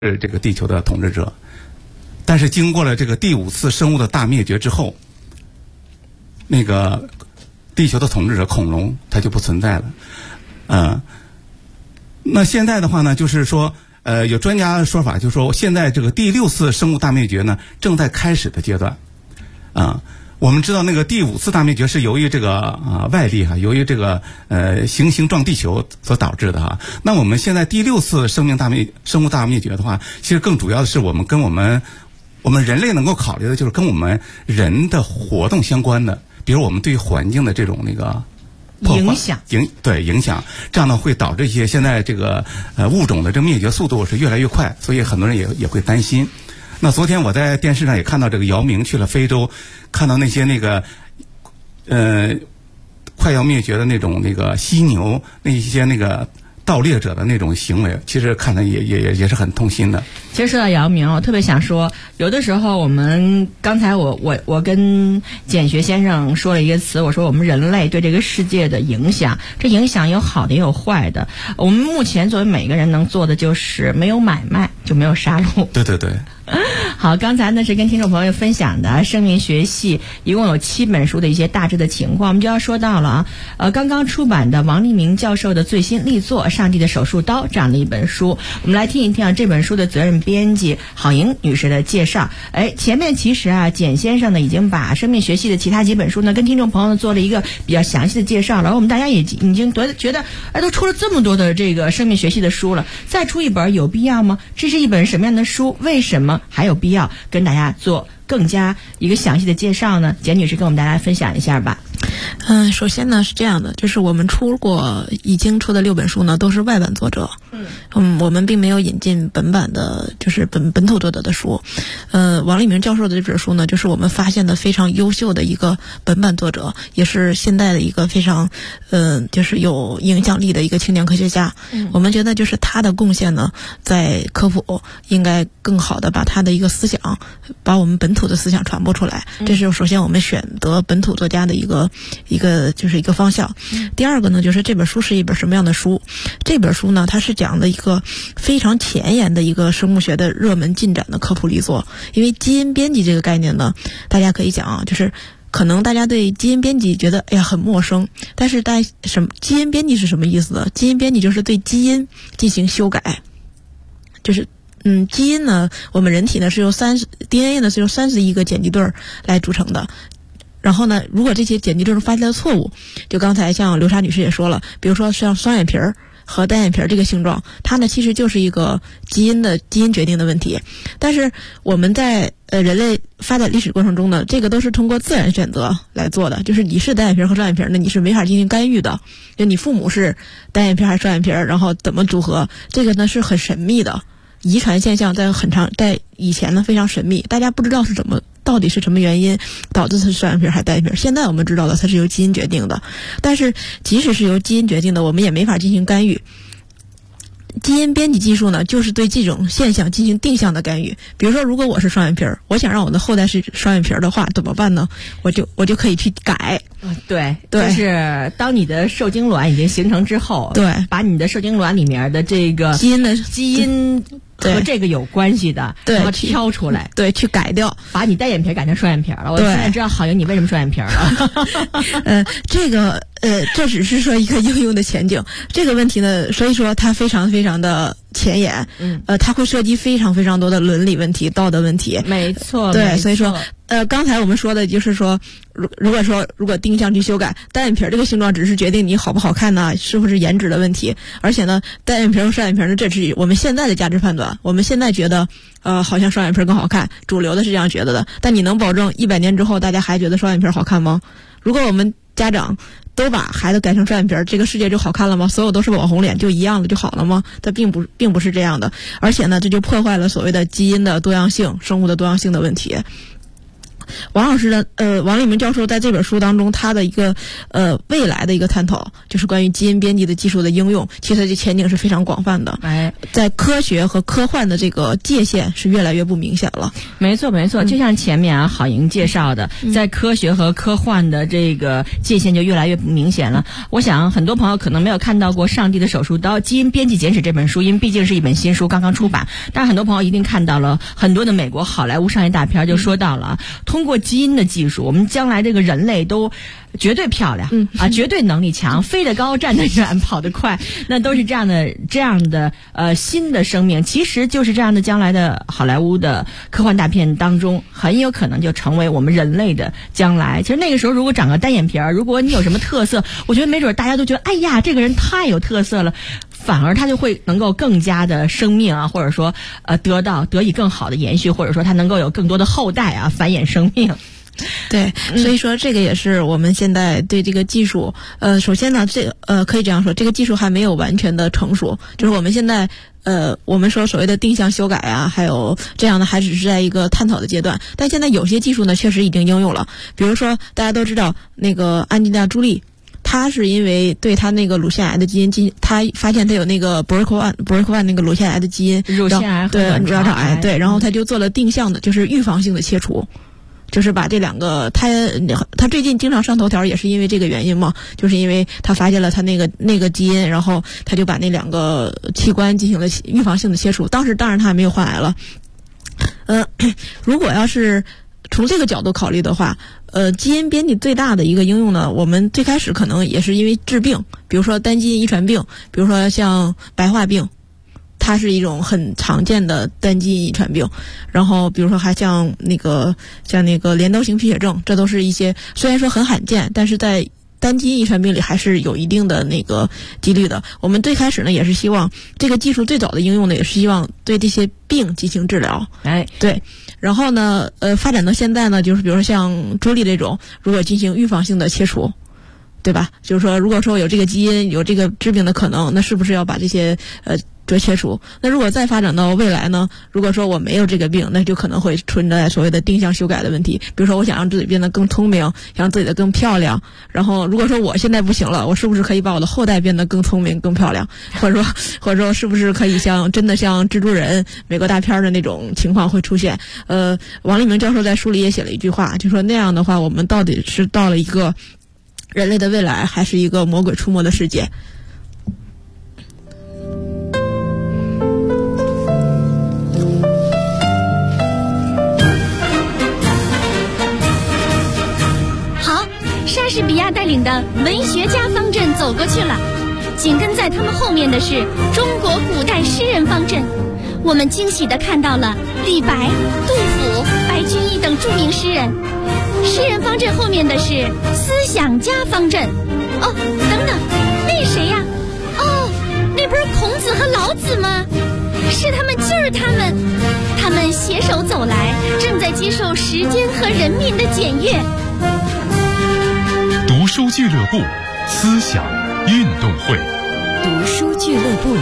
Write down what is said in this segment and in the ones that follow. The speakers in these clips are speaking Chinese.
这个地球的统治者。但是经过了这个第5次生物的大灭绝之后，那个地球的统治者恐龙它就不存在了。那现在的话呢，就是说有专家说法，就是说现在这个第6次生物大灭绝呢正在开始的阶段。我们知道那个第5次大灭绝是由于这个外力由于这个行星撞地球所导致的那我们现在第6次生物大灭绝的话，其实更主要的是我们人类能够考虑的就是跟我们人的活动相关的，比如我们对环境的这种那个影响， 这样呢会导致一些现在这个物种的这个灭绝速度是越来越快，所以很多人也会担心。那昨天我在电视上也看到这个姚明去了非洲，看到那些那个快要灭绝的那种那个犀牛，那一些那个盗猎者的那种行为，其实看的也是很痛心的。 其实说到姚明，我特别想说，有的时候我们刚才我跟简学先生说了一个词，我说我们人类对这个世界的影响，这影响有好的也有坏的。我们目前作为每个人能做的就是没有买卖就没有杀戮。 对对对。 好，刚才呢是跟听众朋友分享的生命学系一共有7本书的一些大致的情况，我们就要说到了刚刚出版的王立明教授的最新力作《上帝的手术刀》这样的一本书，我们来听一听这本书的责任编辑郝莹女士的介绍。前面其实简先生呢已经把生命学系的其他几本书呢跟听众朋友做了一个比较详细的介绍了，我们大家也已经觉得都出了这么多的这个生命学系的书了，再出一本有必要吗？这是一本什么样的书？为什么还有必要跟大家做更加一个详细的介绍呢？简女士跟我们大家分享一下吧。 首先呢是这样的，就是我们已经出的6本书呢都是外版作者，我们并没有引进本版的，就是本土作者的书。王立明教授的这本书呢，就是我们发现的非常优秀的一个本版作者，也是现代的一个非常就是有影响力的一个青年科学家。我们觉得就是他的贡献呢，在科普应该更好的把他的一个思想，把我们本土的思想传播出来。这是首先我们选择本土作家的一个方向。第二个呢，就是这本书是一本什么样的书？这本书呢，它是讲的一个非常前沿的一个生物学的热门进展的科普力作。因为基因编辑这个概念呢，大家可以讲就是可能大家对基因编辑觉得很陌生，但是基因编辑是什么意思呢？基因编辑就是对基因进行修改，就是基因呢，我们人体呢是由DNA 呢是由31个碱基对来组成的。然后呢，如果这些碱基对发现了错误，就刚才像刘莎女士也说了，比如说像双眼皮和单眼皮这个形状，它呢其实就是一个基因决定的问题。但是我们在人类发展历史过程中呢，这个都是通过自然选择来做的，就是你是单眼皮和双眼皮呢，你是没法进行干预的。就你父母是单眼皮还是双眼皮，然后怎么组合，这个呢是很神秘的。遗传现象在以前呢非常神秘，大家不知道到底是什么原因导致是双眼皮还是单眼皮。现在我们知道了它是由基因决定的，但是即使是由基因决定的，我们也没法进行干预。基因编辑技术呢，就是对这种现象进行定向的干预。比如说，如果我是双眼皮，我想让我的后代是双眼皮的话，怎么办呢？我就可以去改。 对，就是当你的受精卵已经形成之后， 对， 把你的受精卵里面的这个基因和这个有关系的， 对， 然后挑出来， 对，去改掉， 把你单眼皮改成双眼皮了。我现在知道郝莹你为什么双眼皮了。 这只是说一个应用的前景。这个问题呢，所以说它非常非常的前沿，它会涉及非常非常多的伦理问题、道德问题。 没错， 对，所以说刚才我们说的就是说，如果定向去修改单眼皮这个形状，只是决定你好不好看呢，是不是颜值的问题。而且呢，单眼皮和双眼皮呢，这是我们现在的价值判断。我们现在觉得好像双眼皮更好看，主流的是这样觉得的。但你能保证100年之后大家还觉得双眼皮好看吗？如果我们家长都把孩子改成双眼皮，这个世界就好看了吗？所有都是网红脸就一样了就好了吗？它并不是这样的。而且呢，这就破坏了所谓的基因的多样性、生物的多样性的问题。 王老师的王立明教授在这本书当中，他的一个未来的一个探讨，就是关于基因编辑的技术的应用，其实这前景是非常广泛的。在科学和科幻的这个界限是越来越不明显了。 没错没错，就像前面郝莹介绍的，在科学和科幻的这个界限就越来越不明显了。我想很多朋友可能没有看到过《上帝的手术刀：基因编辑简史》这本书，因为毕竟是一本新书，刚刚出版。但是很多朋友一定看到了很多的美国好莱坞商业大片，就说到了通过基因的技术，我们将来这个人类都绝对漂亮，绝对能力强，飞得高，站得远，跑得快，那都是这样的新的生命，其实就是这样的将来的好莱坞的科幻大片当中，很有可能就成为我们人类的将来。其实那个时候如果长个单眼皮儿，如果你有什么特色，我觉得没准大家都觉得哎呀这个人太有特色了，反而他就会能够更加的生命啊，或者说得以更好的延续，或者说他能够有更多的后代啊，繁衍生命。 对，所以说这个也是我们现在对这个技术，首先呢，可以这样说，这个技术还没有完全的成熟，就是我们现在我们说所谓的定向修改啊，还有这样的，还只是在一个探讨的阶段。但现在有些技术呢，确实已经应用了，比如说大家都知道那个安吉丽娜·朱莉。他是因为对他那个乳腺癌的基因，他发现他有那个 BRCA1 那个乳腺癌的基因， 乳腺癌和对卵巢癌，对，然后他就做了定向的，就是预防性的切除。就是把这两个，他最近经常上头条，也是因为这个原因嘛，就是因为他发现了他那个基因，然后他就把那两个器官进行了预防性的切除。当时当然他还没有患癌了。如果要是从这个角度考虑的话，基因编辑最大的一个应用呢，我们最开始可能也是因为治病，比如说单基因遗传病，比如说像白化病。它是一种很常见的单基因遗传病，然后比如说还像那个镰刀型贫血症，这都是一些虽然说很罕见，但是在单基因遗传病里还是有一定的那个几率的。我们最开始呢也是希望这个技术最早的应用呢，也是希望对这些病进行治疗。对。然后呢，发展到现在呢，就是比如说像朱莉这种，如果进行预防性的切除。对吧？就是说，如果说有这个基因有这个致病的可能，那是不是要把这些切除？那如果再发展到未来呢？如果说我没有这个病，那就可能会存在所谓的定向修改的问题。比如说，我想让自己变得更聪明，想让自己的更漂亮。然后，如果说我现在不行了，我是不是可以把我的后代变得更聪明、更漂亮？或者说，是不是可以真的像蜘蛛人美国大片的那种情况会出现？王立明教授在书里也写了一句话，就说那样的话，我们到底是到了一个人类的未来，还是一个魔鬼出没的世界？ 好，莎士比亚带领的文学家方阵走过去了，紧跟在他们后面的是中国古代诗人方阵。我们惊喜地看到了李白、杜甫、白居易等著名诗人。诗人方阵后面的是思想家方阵。哦，等等，那谁呀？哦，那不是孔子和老子吗？是他们，就是他们，他们携手走来，正在接受时间和人民的检阅。 读书俱乐部，思想运动会。 读书俱乐部。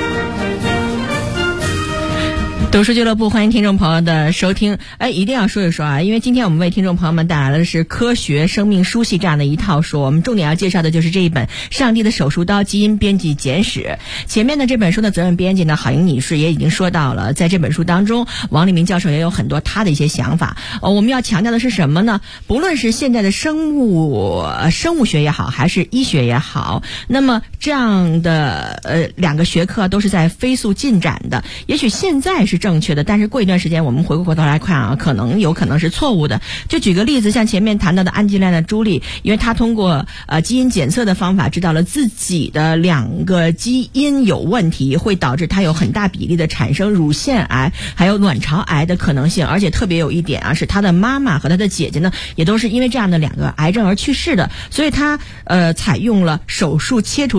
读书俱乐部，欢迎听众朋友的收听。一定要说一说啊，因为今天我们为听众朋友们带来的是科学生命书系这样的一套书，我们重点要介绍的就是这一本《上帝的手术刀：基因编辑简史》。前面的这本书的责任编辑呢，郝莹女士也已经说到了，在这本书当中，王立明教授也有很多他的一些想法。我们要强调的是什么呢？不论是现在的生物学也好，还是医学也好，那么这样的两个学科都是在飞速进展的。也许现在是正确的，但是过一段时间我们回过头来看啊，有可能是错误的。就举个例子，像前面谈到的安吉丽娜·朱莉，因为她通过基因检测的方法知道了自己的两个基因有问题，会导致她有很大比例的产生乳腺癌还有卵巢癌的可能性。而且特别有一点啊，是她的妈妈和她的姐姐呢，也都是因为这样的两个癌症而去世的，所以她采用了手术切除这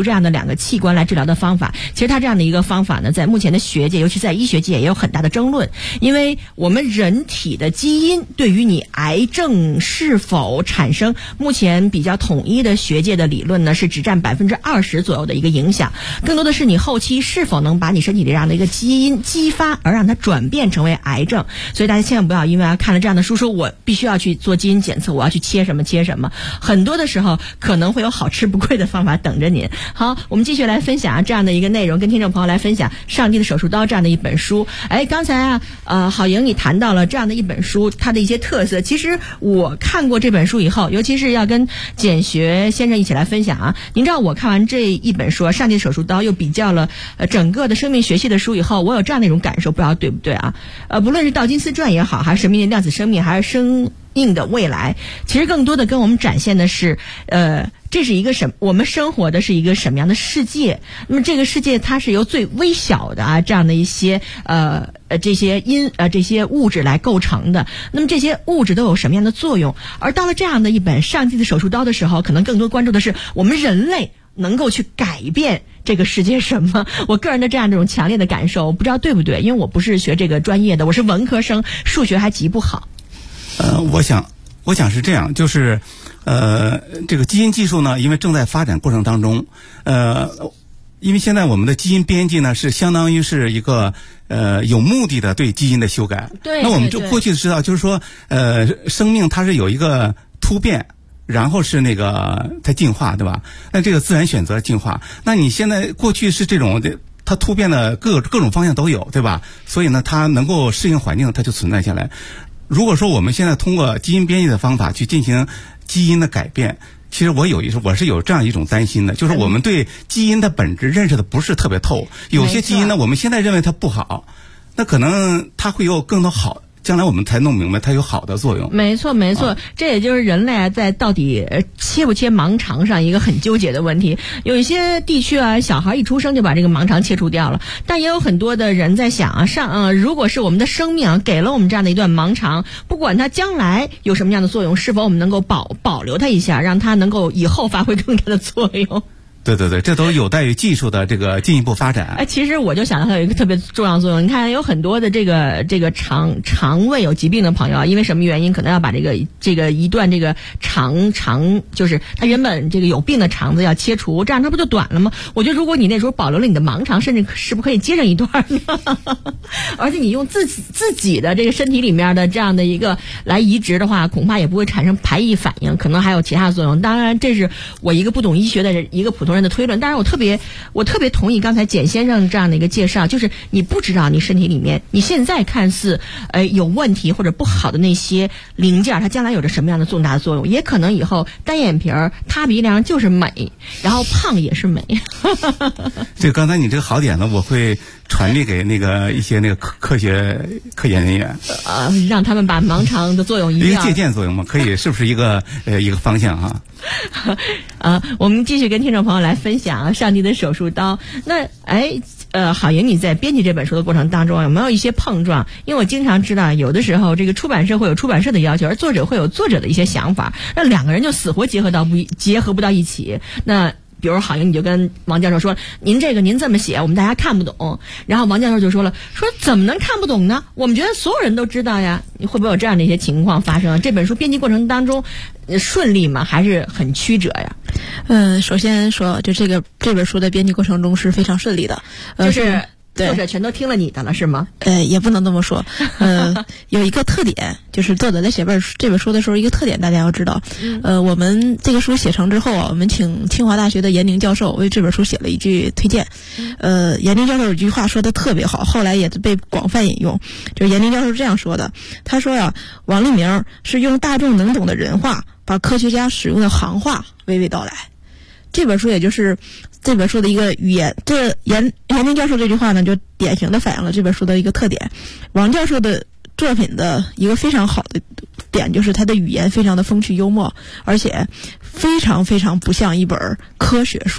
这样的2个器官来治疗的方法。其实他这样的一个方法呢，在目前的学界，尤其在医学界也有很大的争论，因为我们人体的基因对于你癌症是否产生，目前比较统一的学界的理论呢，是只占20%左右的一个影响，更多的是你后期是否能把你身体里这样的一个基因激发，而让它转变成为癌症。所以大家千万不要因为看了这样的书说我必须要去做基因检测，我要去切什么，很多的时候可能会有好吃不贵的方法等着您。好，我们继续来分享这样的一个内容，跟听众朋友来分享《上帝的手术刀》这样的一本书。刚才郝莹你谈到了这样的一本书它的一些特色，其实我看过这本书以后，尤其是要跟简学先生一起来分享啊。您知道我看完这一本书《上帝的手术刀》，又比较了整个的生命学系的书以后，我有这样的一种感受，不知道对不对啊？不论是道金斯传也好，还是神秘的量子生命，还是生命的未来，其实更多的跟我们展现的是这是一个我们生活的是一个什么样的世界。那么这个世界它是由最微小的这样的一些这些物质来构成的。那么这些物质都有什么样的作用？而到了这样的一本《上帝的手术刀》的时候，可能更多关注的是我们人类能够去改变这个世界什么。我个人的这样一种强烈的感受，不知道对不对，因为我不是学这个专业的，我是文科生，数学还极不好。 我想是这样，就是这个基因技术呢，因为正在发展过程当中，因为现在我们的基因编辑呢是相当于是一个有目的的对基因的修改。 对。 那我们就过去知道，就是说生命它是有一个突变，然后是它进化，对吧？那这个自然选择进化。那你现在过去是这种它突变的各种方向都有，对吧？所以呢，它能够适应环境，它就存在下来。如果说我们现在通过基因编辑的方法去进行基因的改变，其实我是有这样一种担心的，就是我们对基因的本质认识的不是特别透。有些基因呢，我们现在认为它不好，那可能它会有更多好，将来我们才弄明白它有好的作用。 没错，这也就是人类在到底切不切盲肠上一个很纠结的问题。有一些地区小孩一出生就把这个盲肠切除掉了，但也有很多的人在想如果是我们的生命给了我们这样的一段盲肠，不管它将来有什么样的作用，是否我们能够保留它一下，让它能够以后发挥更大的作用。 对，这都有待于技术的这个进一步发展。 其实我就想到它有一个特别重要的作用。你看，有很多的这个肠胃有疾病的朋友因为什么原因，可能要把这个一段这个肠，就是他原本这个有病的肠子要切除，这样它不就短了吗？我觉得如果你那时候保留了你的盲肠，甚至是不是可以接上一段呢？而且你用自己的这个身体里面的这样的一个来移植的话，恐怕也不会产生排异反应，可能还有其他作用。当然，这是我一个不懂医学的人，一个普通人的推论。当然我特别同意刚才简先生这样的一个介绍，就是你不知道你身体里面你现在看似有问题或者不好的那些零件，它将来有着什么样的重大的作用，也可能以后单眼皮塌鼻梁就是美，然后胖也是美。 这刚才你这个好点子我会传递给一些科研人员， 让他们把盲肠的作用一个借鉴作用嘛，可以是不是一个方向啊？ 我们继续跟听众朋友来分享上帝的手术刀。那郝莹，你在编辑这本书的过程当中有没有一些碰撞？因为我经常知道有的时候这个出版社会有出版社的要求，而作者会有作者的一些想法，那两个人就死活结合不到一起。那比如郝莹你就跟王教授说，您这么写我们大家看不懂，然后王教授就说怎么能看不懂呢？我们觉得所有人都知道呀。你会不会有这样的一些情况发生？这本书编辑过程当中顺利吗？还是很曲折呀？ 首先说，就这本书的编辑过程中是非常顺利的， 就是作者全都听了你的了是吗？ 也不能这么说。有一个特点，就是作者在写这本书的时候，一个特点大家要知道。我们这个书写成之后我们请清华大学的严宁教授为这本书写了一句推荐。严宁教授有句话说的特别好，后来也被广泛引用。就是严宁教授这样说的，他说王立明是用大众能懂的人话，把科学家使用的行话娓娓道来。这本书也就是这本书的一个语言，这严宁教授这句话呢，就典型的反映了这本书的一个特点。王教授的作品的一个非常好的点，就是他的语言非常的风趣幽默，而且非常非常不像一本科学书。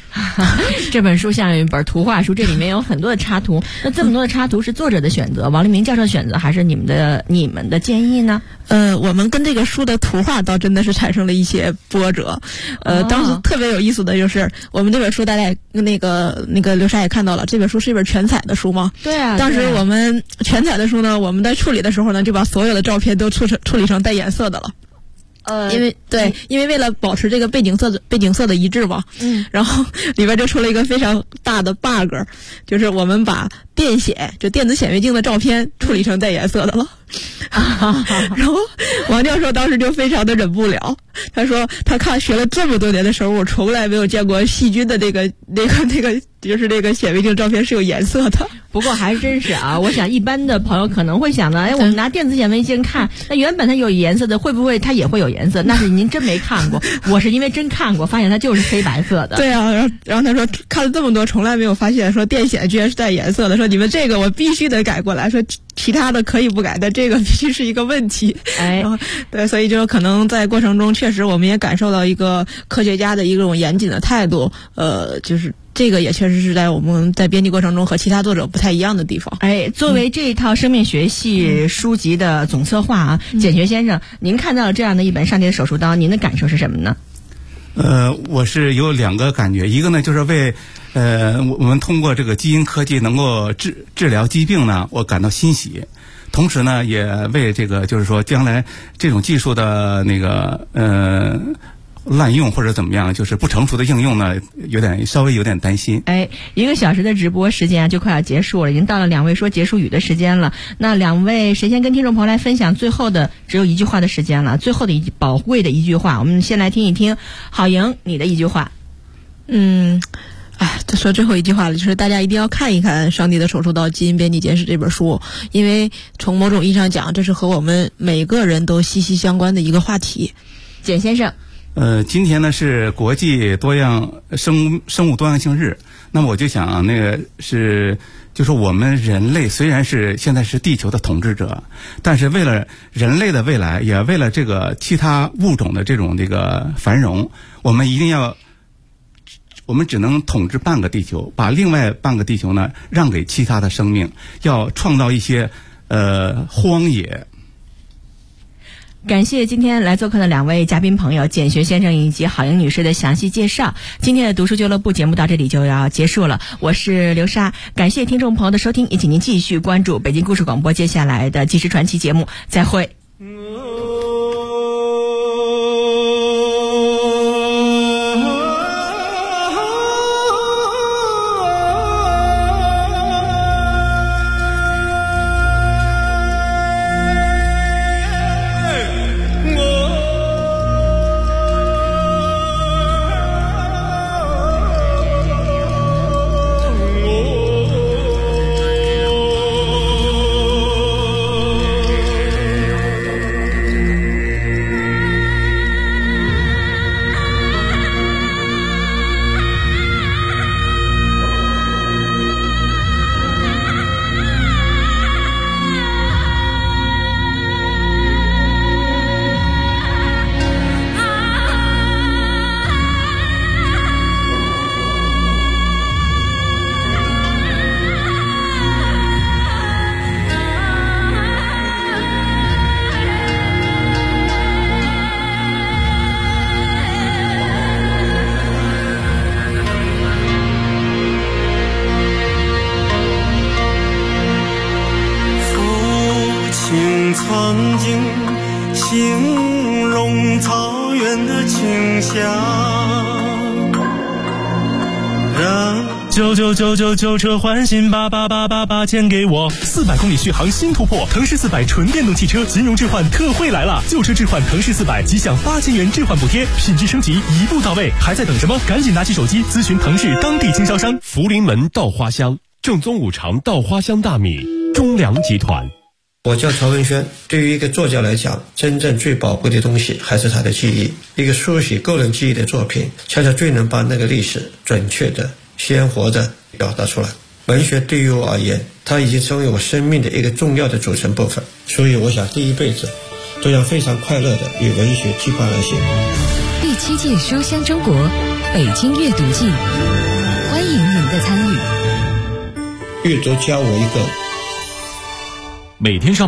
这本书像一本图画书，这里面有很多的插图。那这么多的插图是作者的选择，王立明教授的选择，还是你们的建议呢？ 我们跟这个书的图画倒真的是产生了一些波折。当时特别有意思的就是我们这本书，大家那个刘莎也看到了，这本书是一本全彩的书嘛。 对啊。 当时我们全彩的书呢，我们在处理的时候呢，就把所有的照片都处理成带颜色的了。因为为了保持这个背景色的一致嘛，然后里边就出了一个非常大的 bug， 就是我们把电子显微镜的照片处理成带颜色的了。然后王教授当时就非常的忍不了，他说他学了这么多年的生物，从来没有见过细菌的那个就是那个显微镜照片是有颜色的。 不过还真是啊，我想一般的朋友可能会想到，我们拿电子显微镜看，那原本它有颜色的，会不会它也会有颜色？那是您真没看过，我是因为真看过，发现它就是黑白色的。 对啊，然后他说看了这么多，从来没有发现说电显居然是带颜色的，说你们这个我必须得改过来，说其他的可以不改，但这个必须是一个问题。然后对，所以就可能在过程中，确实我们也感受到一个科学家的一种严谨的态度，就是这个也确实是在我们在编辑过程中和其他作者不太一样的地方。 作为这一套生命学系书籍的总策划啊，简学先生，您看到了这样的一本《上帝的手术刀》，您的感受是什么呢？ 我是有两个感觉，一个呢就是为我们通过这个基因科技能够治疗疾病呢，我感到欣喜。同时呢，也为这个就是说将来这种技术的那个滥用或者怎么样，就是不成熟的应用呢，稍微有点担心。 1个小时的直播时间就快要结束了，已经到了两位说结束语的时间了。那两位谁先跟听众朋友来分享最后的只有一句话的时间了，最后的宝贵的一句话，我们先来听一听郝莹你的一句话。 就说最后一句话了，就是大家一定要看一看《上帝的手术刀：基因编辑简史》这本书，因为从某种意义上讲，这是和我们每个人都息息相关的一个话题。 简先生。 今天呢是国际生物多样性日，那么我就想就是我们人类虽然是现在是地球的统治者，但是为了人类的未来，也为了这个其他物种的这个繁荣，我们只能统治半个地球，把另外半个地球呢让给其他的生命，要创造一些荒野。 感谢今天来做客的两位嘉宾朋友简学先生以及郝莹女士的详细介绍。今天的读书俱乐部节目到这里就要结束了，我是刘莎，感谢听众朋友的收听，也请您继续关注北京故事广播接下来的纪实传奇节目，再会。 曾经形容草原的清香，让 99999车换新88888钱给我，400公里续航新突破，腾势400纯电动汽车金融置换特惠来了，旧车置换腾势400即享8000元置换补贴，品质升级一步到位，还在等什么？赶紧拿起手机咨询腾势当地经销商。福临门稻花香，正宗五常稻花香大米，中粮集团。 我叫曹文轩，对于一个作家来讲，真正最宝贵的东西还是他的记忆。一个书写个人记忆的作品，恰恰最能把那个历史准确的、鲜活的表达出来。文学对于我而言，它已经成为我生命的一个重要的组成部分，所以我想第一辈子都要非常快乐的与文学结伴而行。 第7届书香中国北京阅读季的参与。 阅读教我一个每天上